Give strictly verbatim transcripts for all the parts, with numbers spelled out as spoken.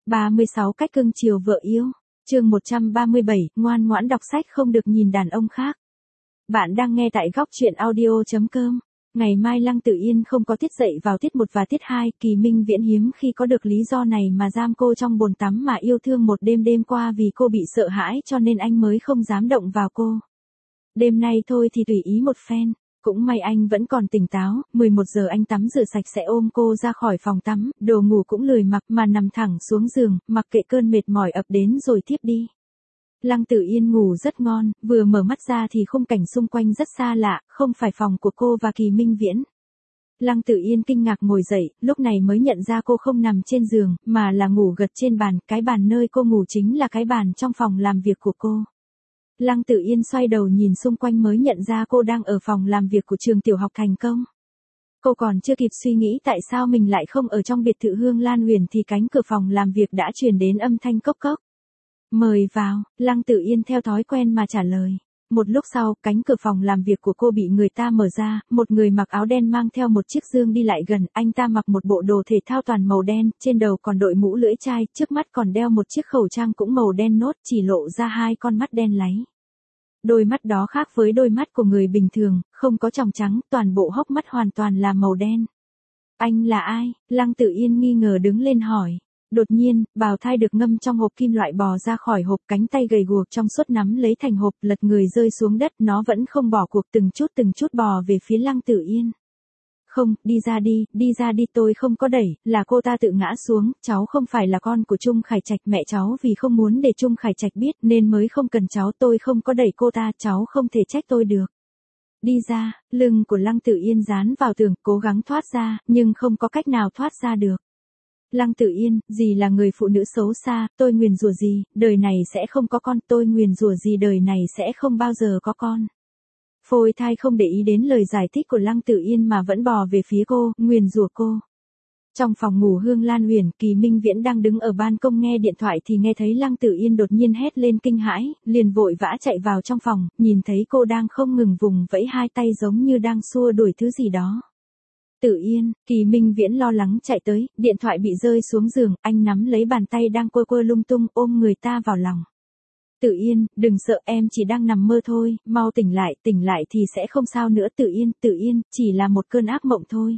ba mươi sáu cách cưng chiều vợ yêu. Chương một trăm ba mươi bảy, ngoan ngoãn đọc sách không được nhìn đàn ông khác. Bạn đang nghe tại góc truyện audio chấm com. Ngày mai Lăng Tử Yên không có tiết dạy vào tiết một và tiết hai, Kỳ Minh Viễn hiếm khi có được lý do này mà giam cô trong bồn tắm mà yêu thương một đêm đêm qua vì cô bị sợ hãi cho nên anh mới không dám động vào cô. Đêm nay thôi thì tùy ý một phen. Cũng may anh vẫn còn tỉnh táo, mười một giờ anh tắm rửa sạch sẽ ôm cô ra khỏi phòng tắm, đồ ngủ cũng lười mặc mà nằm thẳng xuống giường, mặc kệ cơn mệt mỏi ập đến rồi thiếp đi. Lăng Tử Yên ngủ rất ngon, vừa mở mắt ra thì khung cảnh xung quanh rất xa lạ, không phải phòng của cô và Kỳ Minh Viễn. Lăng Tử Yên kinh ngạc ngồi dậy, lúc này mới nhận ra cô không nằm trên giường, mà là ngủ gật trên bàn, cái bàn nơi cô ngủ chính là cái bàn trong phòng làm việc của cô. Lăng Tử Yên xoay đầu nhìn xung quanh mới nhận ra cô đang ở phòng làm việc của trường tiểu học Thành Công. Cô còn chưa kịp suy nghĩ tại sao mình lại không ở trong biệt thự Hương Lan Huyền thì cánh cửa phòng làm việc đã truyền đến âm thanh cốc cốc. Mời vào, Lăng Tử Yên theo thói quen mà trả lời. Một lúc sau, cánh cửa phòng làm việc của cô bị người ta mở ra, một người mặc áo đen mang theo một chiếc dương đi lại gần, anh ta mặc một bộ đồ thể thao toàn màu đen, trên đầu còn đội mũ lưỡi chai, trước mắt còn đeo một chiếc khẩu trang cũng màu đen nốt, chỉ lộ ra hai con mắt đen láy. Đôi mắt đó khác với đôi mắt của người bình thường, không có tròng trắng, toàn bộ hốc mắt hoàn toàn là màu đen. Anh là ai? Lăng Tử Yên nghi ngờ đứng lên hỏi. Đột nhiên, bào thai được ngâm trong hộp kim loại bò ra khỏi hộp, cánh tay gầy guộc trong suốt nắm lấy thành hộp, lật người rơi xuống đất, nó vẫn không bỏ cuộc, từng chút từng chút bò về phía Lăng Tử Yên. Không, đi ra đi, đi ra đi, tôi không có đẩy, là cô ta tự ngã xuống, cháu không phải là con của Trung Khải Trạch, mẹ cháu vì không muốn để Trung Khải Trạch biết nên mới không cần cháu, tôi không có đẩy cô ta, cháu không thể trách tôi được. Đi ra, lưng của Lăng Tử Yên dán vào tường, cố gắng thoát ra, nhưng không có cách nào thoát ra được. Lăng Tử Yên, dì là người phụ nữ xấu xa, tôi nguyền rủa gì, đời này sẽ không có con, tôi nguyền rủa gì đời này sẽ không bao giờ có con. Phôi thai không để ý đến lời giải thích của Lăng Tử Yên mà vẫn bò về phía cô, nguyền rủa cô. Trong phòng ngủ Hương Lan Huyền, Kỳ Minh Viễn đang đứng ở ban công nghe điện thoại thì nghe thấy Lăng Tử Yên đột nhiên hét lên kinh hãi, liền vội vã chạy vào trong phòng, nhìn thấy cô đang không ngừng vùng vẫy hai tay giống như đang xua đuổi thứ gì đó. Tử Yên, Kỳ Minh Viễn lo lắng chạy tới, điện thoại bị rơi xuống giường, anh nắm lấy bàn tay đang quơ quơ lung tung, ôm người ta vào lòng. Tử Yên, đừng sợ, em chỉ đang nằm mơ thôi, mau tỉnh lại, tỉnh lại thì sẽ không sao nữa. Tử Yên, Tử Yên, chỉ là một cơn ác mộng thôi.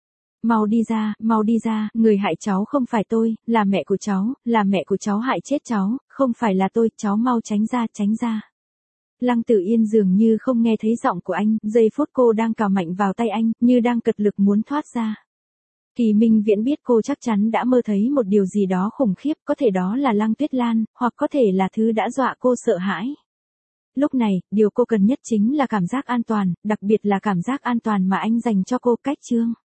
Mau đi ra, mau đi ra, người hại cháu không phải tôi, là mẹ của cháu, là mẹ của cháu hại chết cháu, không phải là tôi, cháu mau tránh ra, tránh ra. Lăng Tử Yên dường như không nghe thấy giọng của anh, giây phút cô đang cào mạnh vào tay anh, như đang cật lực muốn thoát ra. Kỳ Minh Viễn biết cô chắc chắn đã mơ thấy một điều gì đó khủng khiếp, có thể đó là Lăng Tuyết Lan, hoặc có thể là thứ đã dọa cô sợ hãi. Lúc này, điều cô cần nhất chính là cảm giác an toàn, đặc biệt là cảm giác an toàn mà anh dành cho cô. Cách chương